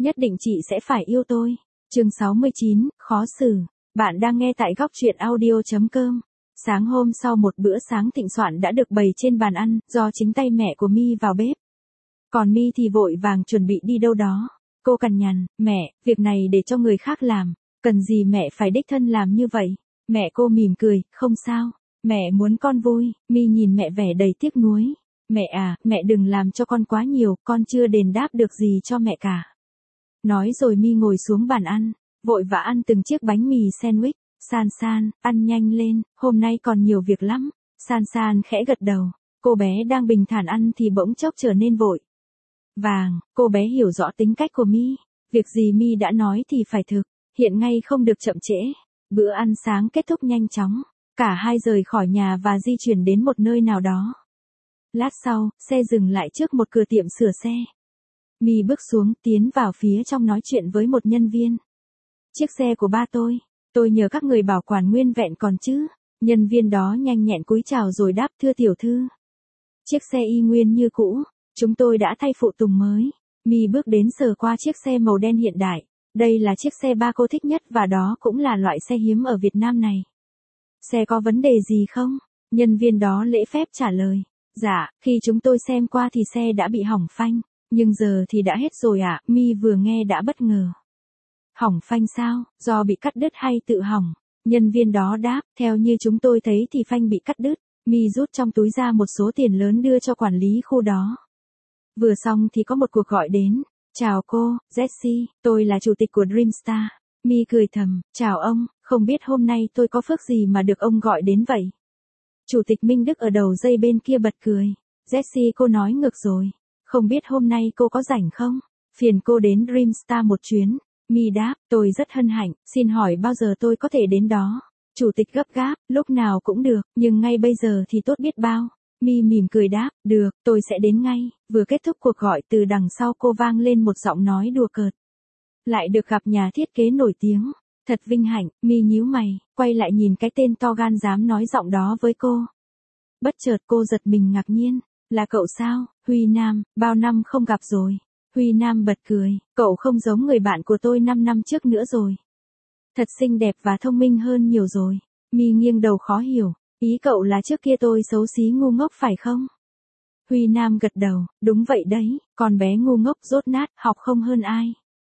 nhất định chị sẽ phải yêu tôi. Chương 69, khó xử. Bạn đang nghe tại góc truyện audio.com. Sáng hôm sau một bữa sáng thịnh soạn đã được bày trên bàn ăn, do chính tay mẹ của My vào bếp. Còn My thì vội vàng chuẩn bị đi đâu đó. Cô cằn nhằn, mẹ, việc này để cho người khác làm, cần gì mẹ phải đích thân làm như vậy. Mẹ cô mỉm cười, không sao, mẹ muốn con vui. My nhìn mẹ vẻ đầy tiếc nuối. Mẹ à, mẹ đừng làm cho con quá nhiều, con chưa đền đáp được gì cho mẹ cả. Nói rồi My ngồi xuống bàn ăn, vội vã ăn từng chiếc bánh mì sandwich. San San, ăn nhanh lên, hôm nay còn nhiều việc lắm. San San khẽ gật đầu, cô bé đang bình thản ăn thì bỗng chốc trở nên vội vàng. Cô bé hiểu rõ tính cách của My, việc gì My đã nói thì phải thực hiện ngay, không được chậm trễ. Bữa ăn sáng kết thúc nhanh chóng, cả hai rời khỏi nhà và di chuyển đến một nơi nào đó. Lát sau, xe dừng lại trước một cửa tiệm sửa xe. My bước xuống, tiến vào phía trong nói chuyện với một nhân viên. Chiếc xe của ba tôi nhờ các người bảo quản nguyên vẹn còn chứ. Nhân viên đó nhanh nhẹn cúi chào rồi đáp, thưa tiểu thư. Chiếc xe y nguyên như cũ, chúng tôi đã thay phụ tùng mới. My bước đến sờ qua chiếc xe màu đen hiện đại. Đây là chiếc xe ba cô thích nhất và đó cũng là loại xe hiếm ở Việt Nam này. Xe có vấn đề gì không? Nhân viên đó lễ phép trả lời. Dạ, khi chúng tôi xem qua thì xe đã bị hỏng phanh, nhưng giờ thì đã hết rồi ạ. My vừa nghe đã bất ngờ. Hỏng phanh sao, do bị cắt đứt hay tự hỏng? Nhân viên đó đáp, theo như chúng tôi thấy thì phanh bị cắt đứt. My rút trong túi ra một số tiền lớn đưa cho quản lý khu đó. Vừa xong thì có một cuộc gọi đến. Chào cô, Jessie, tôi là chủ tịch của Dreamstar. My cười thầm, chào ông, không biết hôm nay tôi có phước gì mà được ông gọi đến vậy. Chủ tịch Minh Đức ở đầu dây bên kia bật cười. Jessie, cô nói ngược rồi. Không biết hôm nay cô có rảnh không? Phiền cô đến Dreamstar một chuyến. My đáp, tôi rất hân hạnh, xin hỏi bao giờ tôi có thể đến đó? Chủ tịch gấp gáp, lúc nào cũng được, nhưng ngay bây giờ thì tốt biết bao. My mỉm cười đáp, được, tôi sẽ đến ngay. Vừa kết thúc cuộc gọi từ đằng sau cô vang lên một giọng nói đùa cợt. Lại được gặp nhà thiết kế nổi tiếng. Thật vinh hạnh. My nhíu mày, quay lại nhìn cái tên to gan dám nói giọng đó với cô. Bất chợt cô giật mình ngạc nhiên. Là cậu sao, Huy Nam, bao năm không gặp rồi. Huy Nam bật cười, cậu không giống người bạn của tôi 5 năm trước nữa rồi. Thật xinh đẹp và thông minh hơn nhiều rồi. My nghiêng đầu khó hiểu, ý cậu là trước kia tôi xấu xí ngu ngốc phải không? Huy Nam gật đầu, đúng vậy đấy, con bé ngu ngốc dốt nát, học không hơn ai.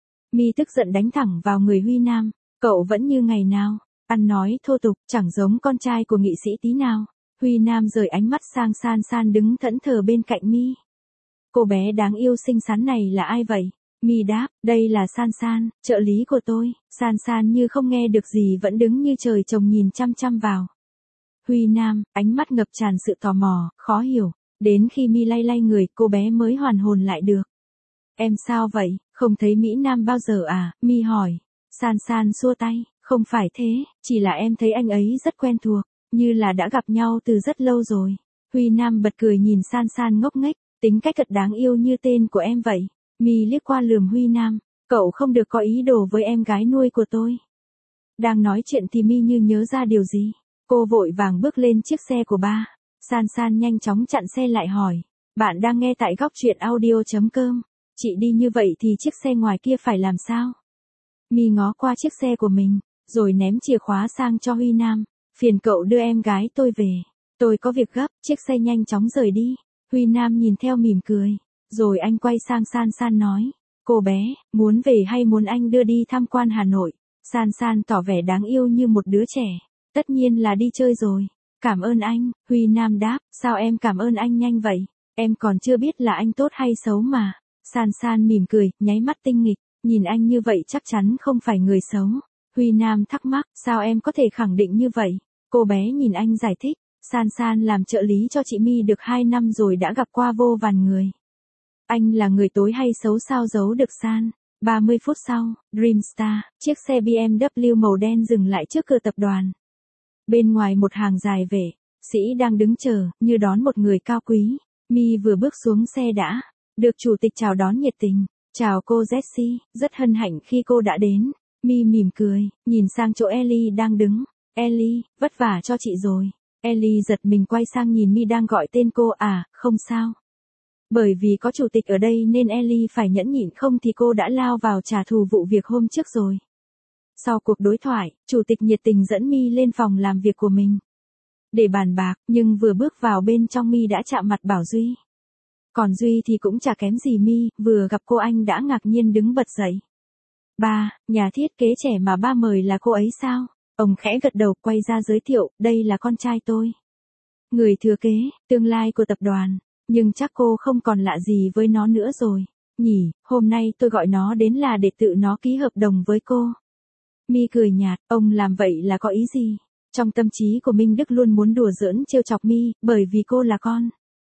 My tức giận đánh thẳng vào người Huy Nam, cậu vẫn như ngày nào, ăn nói thô tục, chẳng giống con trai của nghị sĩ tí nào. Huy Nam rời ánh mắt sang San San đứng thẫn thờ bên cạnh My. Cô bé đáng yêu xinh xắn này là ai vậy? My đáp, đây là San San, trợ lý của tôi. San San như không nghe được gì vẫn đứng như trời trồng nhìn chăm chăm vào. Huy Nam, ánh mắt ngập tràn sự tò mò, khó hiểu. Đến khi My lay lay người, cô bé mới hoàn hồn lại được. Em sao vậy, không thấy Mỹ Nam bao giờ à? My hỏi. San San xua tay, không phải thế, chỉ là em thấy anh ấy rất quen thuộc, như là đã gặp nhau từ rất lâu rồi. Huy Nam bật cười nhìn San San ngốc nghếch, tính cách thật đáng yêu như tên của em vậy. My liếc qua lườm Huy Nam, cậu không được có ý đồ với em gái nuôi của tôi. Đang nói chuyện thì My như nhớ ra điều gì. Cô vội vàng bước lên chiếc xe của ba. San San nhanh chóng chặn xe lại hỏi. Bạn đang nghe tại góc truyện audio.com. Chị đi như vậy thì chiếc xe ngoài kia phải làm sao? My ngó qua chiếc xe của mình, rồi ném chìa khóa sang cho Huy Nam. Phiền cậu đưa em gái tôi về. Tôi có việc gấp. Chiếc xe nhanh chóng rời đi. Huy Nam nhìn theo mỉm cười. Rồi anh quay sang San San nói. Cô bé, muốn về hay muốn anh đưa đi tham quan Hà Nội? San San tỏ vẻ đáng yêu như một đứa trẻ. Tất nhiên là đi chơi rồi. Cảm ơn anh. Huy Nam đáp. Sao em cảm ơn anh nhanh vậy? Em còn chưa biết là anh tốt hay xấu mà. San San mỉm cười, nháy mắt tinh nghịch. Nhìn anh như vậy chắc chắn không phải người xấu. Huy Nam thắc mắc, sao em có thể khẳng định như vậy? Cô bé nhìn anh giải thích. San San làm trợ lý cho chị My được 2 năm rồi đã gặp qua vô vàn người. Anh là người tối hay xấu sao giấu được San. 30 phút sau, Dreamstar, chiếc xe BMW màu đen dừng lại trước cửa tập đoàn. Bên ngoài một hàng dài vệ sĩ đang đứng chờ, như đón một người cao quý. My vừa bước xuống xe đã được chủ tịch chào đón nhiệt tình. Chào cô Jessie, rất hân hạnh khi cô đã đến. My mỉm cười, nhìn sang chỗ Ellie đang đứng. Ellie, vất vả cho chị rồi. Ellie giật mình quay sang nhìn My đang gọi tên cô. À, không sao. Bởi vì có chủ tịch ở đây nên Ellie phải nhẫn nhịn, không thì cô đã lao vào trả thù vụ việc hôm trước rồi. Sau cuộc đối thoại, chủ tịch nhiệt tình dẫn My lên phòng làm việc của mình để bàn bạc, nhưng vừa bước vào bên trong My đã chạm mặt Bảo Duy. Còn Duy thì cũng chả kém gì My, vừa gặp cô anh đã ngạc nhiên đứng bật dậy. Ba, nhà thiết kế trẻ mà ba mời là cô ấy sao? Ông khẽ gật đầu quay ra giới thiệu, đây là con trai tôi. Người thừa kế, tương lai của tập đoàn, nhưng chắc cô không còn lạ gì với nó nữa rồi. Nhỉ, hôm nay tôi gọi nó đến là để tự nó ký hợp đồng với cô. My cười nhạt, ông làm vậy là có ý gì? Trong tâm trí của Minh Đức luôn muốn đùa giỡn trêu chọc My, bởi vì cô là con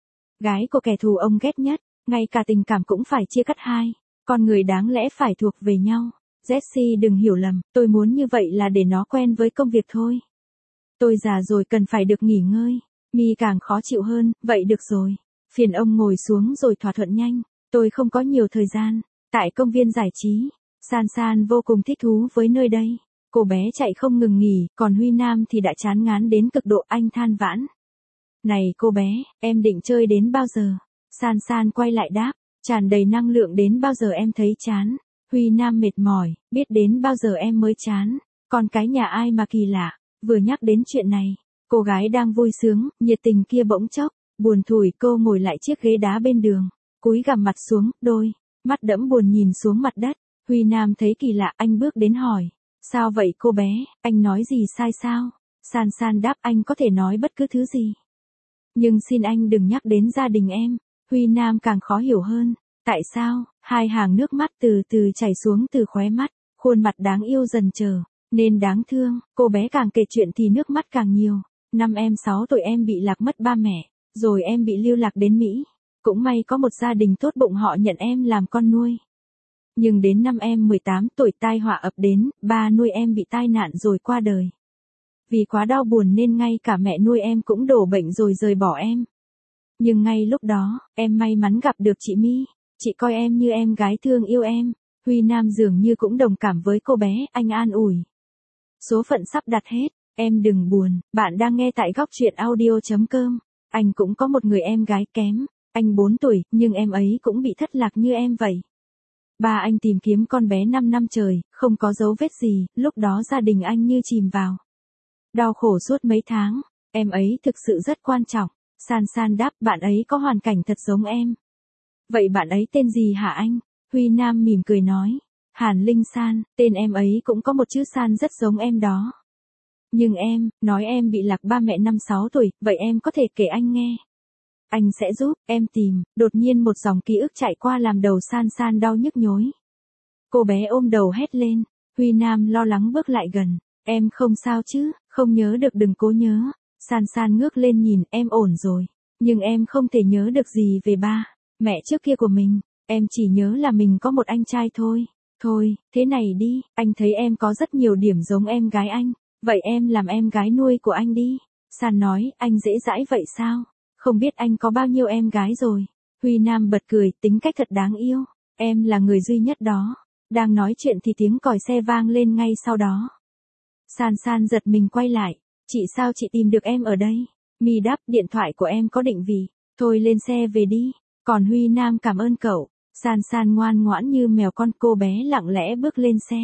gái của kẻ thù ông ghét nhất, ngay cả tình cảm cũng phải chia cắt hai. Con người đáng lẽ phải thuộc về nhau. Jessie đừng hiểu lầm, tôi muốn như vậy là để nó quen với công việc thôi. Tôi già rồi cần phải được nghỉ ngơi. My càng khó chịu hơn, vậy được rồi. Phiền ông ngồi xuống rồi thỏa thuận nhanh, tôi không có nhiều thời gian. Tại công viên giải trí, San San vô cùng thích thú với nơi đây. Cô bé chạy không ngừng nghỉ, còn Huy Nam thì đã chán ngán đến cực độ, anh than vãn. Này cô bé, em định chơi đến bao giờ? San San quay lại đáp, tràn đầy năng lượng, đến bao giờ em thấy chán? Huy Nam mệt mỏi, biết đến bao giờ em mới chán? Con cái nhà ai mà kỳ lạ. Vừa nhắc đến chuyện này, cô gái đang vui sướng, nhiệt tình kia bỗng chốc, buồn thủi. Cô ngồi lại chiếc ghế đá bên đường, cúi gằm mặt xuống, đôi mắt đẫm buồn nhìn xuống mặt đất. Huy Nam thấy kỳ lạ, anh bước đến hỏi, sao vậy cô bé, anh nói gì sai sao? San San đáp, anh có thể nói bất cứ thứ gì, nhưng xin anh đừng nhắc đến gia đình em. Huy Nam càng khó hiểu hơn, tại sao? Hai hàng nước mắt từ từ chảy xuống từ khóe mắt, khuôn mặt đáng yêu dần trở nên đáng thương. Cô bé càng kể chuyện thì nước mắt càng nhiều. Năm em 6 tuổi em bị lạc mất ba mẹ, rồi em bị lưu lạc đến Mỹ. Cũng may có một gia đình tốt bụng, họ nhận em làm con nuôi. Nhưng đến năm em 18 tuổi tai họa ập đến, ba nuôi em bị tai nạn rồi qua đời. Vì quá đau buồn nên ngay cả mẹ nuôi em cũng đổ bệnh rồi rời bỏ em. Nhưng ngay lúc đó, em may mắn gặp được chị My. Chị coi em như em gái thương yêu em. Huy Nam dường như cũng đồng cảm với cô bé, anh an ủi. Số phận sắp đặt hết, em đừng buồn, bạn đang nghe tại góc truyện audio.com. Anh cũng có một người em gái kém, anh 4 tuổi, nhưng em ấy cũng bị thất lạc như em vậy. Ba anh tìm kiếm con bé 5 năm trời, không có dấu vết gì, lúc đó gia đình anh như chìm vào đau khổ suốt mấy tháng. Em ấy thực sự rất quan trọng. San San đáp, bạn ấy có hoàn cảnh thật giống em. Vậy bạn ấy tên gì hả anh? Huy Nam mỉm cười nói, Hàn Linh San, tên em ấy cũng có một chữ San rất giống em đó. Nhưng em, nói em bị lạc ba mẹ năm 6 tuổi, vậy em có thể kể anh nghe. Anh sẽ giúp em tìm. Đột nhiên một dòng ký ức chạy qua làm đầu San San đau nhức nhối. Cô bé ôm đầu hét lên. Huy Nam lo lắng bước lại gần. Em không sao chứ, không nhớ được đừng cố nhớ. San San ngước lên nhìn, em ổn rồi. Nhưng em không thể nhớ được gì về ba mẹ trước kia của mình. Em chỉ nhớ là mình có một anh trai thôi. Thôi, thế này đi, anh thấy em có rất nhiều điểm giống em gái anh. Vậy em làm em gái nuôi của anh đi. San nói, anh dễ dãi vậy sao? Không biết anh có bao nhiêu em gái rồi. Huy Nam bật cười, tính cách thật đáng yêu. Em là người duy nhất đó. Đang nói chuyện thì tiếng còi xe vang lên ngay sau đó. San San giật mình quay lại. Chị sao chị tìm được em ở đây? My đáp, điện thoại của em có định vị. Thôi lên xe về đi. Còn Huy Nam cảm ơn cậu. San San ngoan ngoãn như mèo con, cô bé lặng lẽ bước lên xe.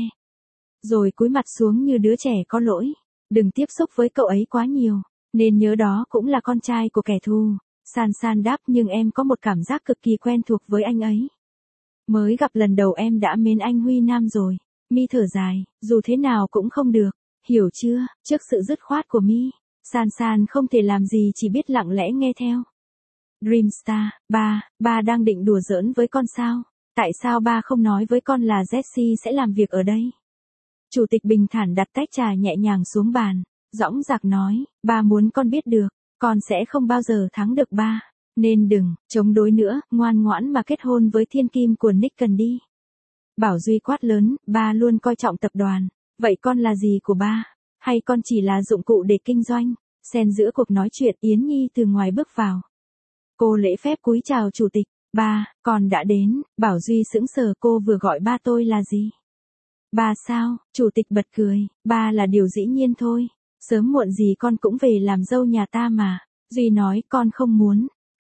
Rồi cúi mặt xuống như đứa trẻ có lỗi. Đừng tiếp xúc với cậu ấy quá nhiều. Nên nhớ đó cũng là con trai của kẻ thù. San San đáp, nhưng em có một cảm giác cực kỳ quen thuộc với anh ấy. Mới gặp lần đầu em đã mến anh Huy Nam rồi. My thở dài, dù thế nào cũng không được. Hiểu chưa? Trước sự dứt khoát của My, San San không thể làm gì chỉ biết lặng lẽ nghe theo. Dreamstar, ba đang định đùa giỡn với con sao? Tại sao ba không nói với con là Jessie sẽ làm việc ở đây? Chủ tịch bình thản đặt tách trà nhẹ nhàng xuống bàn, dõng dạc nói, ba muốn con biết được, con sẽ không bao giờ thắng được ba. Nên đừng chống đối nữa, ngoan ngoãn mà kết hôn với thiên kim của Nick Cần đi. Bảo Duy quát lớn, ba luôn coi trọng tập đoàn. Vậy con là gì của ba? Hay con chỉ là dụng cụ để kinh doanh? Xen giữa cuộc nói chuyện, Yến Nhi từ ngoài bước vào. Cô lễ phép cúi chào chủ tịch. Ba, con đã đến. Bảo Duy sững sờ, cô vừa gọi ba tôi là gì? Ba sao? Chủ tịch bật cười. Ba là điều dĩ nhiên thôi. Sớm muộn gì con cũng về làm dâu nhà ta mà. Duy nói, con không muốn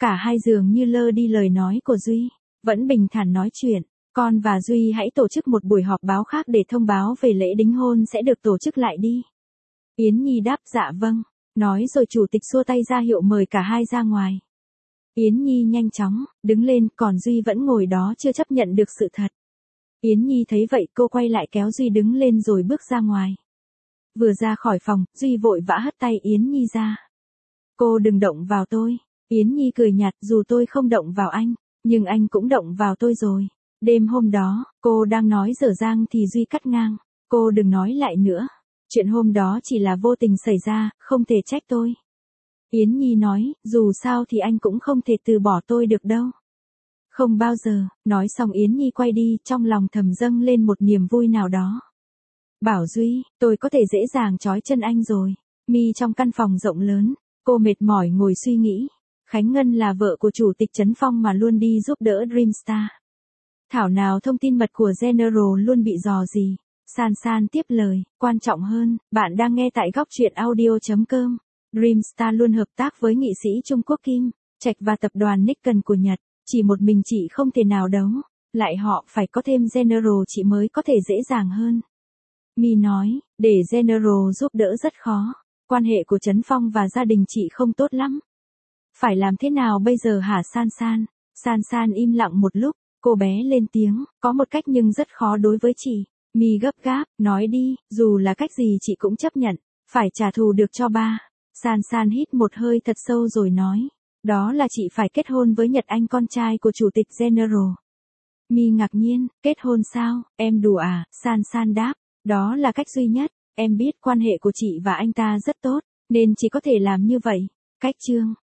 Cả hai dường như lơ đi lời nói của Duy, vẫn bình thản nói chuyện. Con và Duy hãy tổ chức một buổi họp báo khác để thông báo về lễ đính hôn sẽ được tổ chức lại đi. Yến Nhi đáp dạ vâng. Nói rồi chủ tịch xua tay ra hiệu mời cả hai ra ngoài. Yến Nhi nhanh chóng, đứng lên, còn Duy vẫn ngồi đó chưa chấp nhận được sự thật. Yến Nhi thấy vậy cô quay lại kéo Duy đứng lên rồi bước ra ngoài. Vừa ra khỏi phòng, Duy vội vã hất tay Yến Nhi ra. Cô đừng động vào tôi. Yến Nhi cười nhạt, dù tôi không động vào anh, nhưng anh cũng động vào tôi rồi. Đêm hôm đó, cô đang nói dở dang thì Duy cắt ngang. Cô đừng nói lại nữa. Chuyện hôm đó chỉ là vô tình xảy ra, không thể trách tôi. Yến Nhi nói, dù sao thì anh cũng không thể từ bỏ tôi được đâu. Không bao giờ. Nói xong Yến Nhi quay đi, trong lòng thầm dâng lên một niềm vui nào đó. Bảo Duy, tôi có thể dễ dàng trói chân anh rồi. Mi trong căn phòng rộng lớn, cô mệt mỏi ngồi suy nghĩ. Khánh Ngân là vợ của chủ tịch Trấn Phong mà luôn đi giúp đỡ Dreamstar. Thảo nào thông tin mật của General luôn bị dò dỉ. San San tiếp lời, quan trọng hơn, bạn đang nghe tại góc truyện audio.com. Dreamstar luôn hợp tác với nghị sĩ Trung Quốc Kim Trạch và tập đoàn Nikon của Nhật. Chỉ một mình chị không thể nào đấu. Lại họ phải có thêm General chị mới có thể dễ dàng hơn. Mi nói, để General giúp đỡ rất khó. Quan hệ của Trấn Phong và gia đình chị không tốt lắm. Phải làm thế nào bây giờ hả San San? San San im lặng một lúc, cô bé lên tiếng, có một cách nhưng rất khó đối với chị. Mi gấp gáp, nói đi, dù là cách gì chị cũng chấp nhận, phải trả thù được cho ba. San San hít một hơi thật sâu rồi nói, đó là chị phải kết hôn với Nhật Anh con trai của chủ tịch General. Mi ngạc nhiên, kết hôn sao, em đùa à, San San đáp, đó là cách duy nhất, em biết quan hệ của chị và anh ta rất tốt, nên chỉ có thể làm như vậy. Cách chương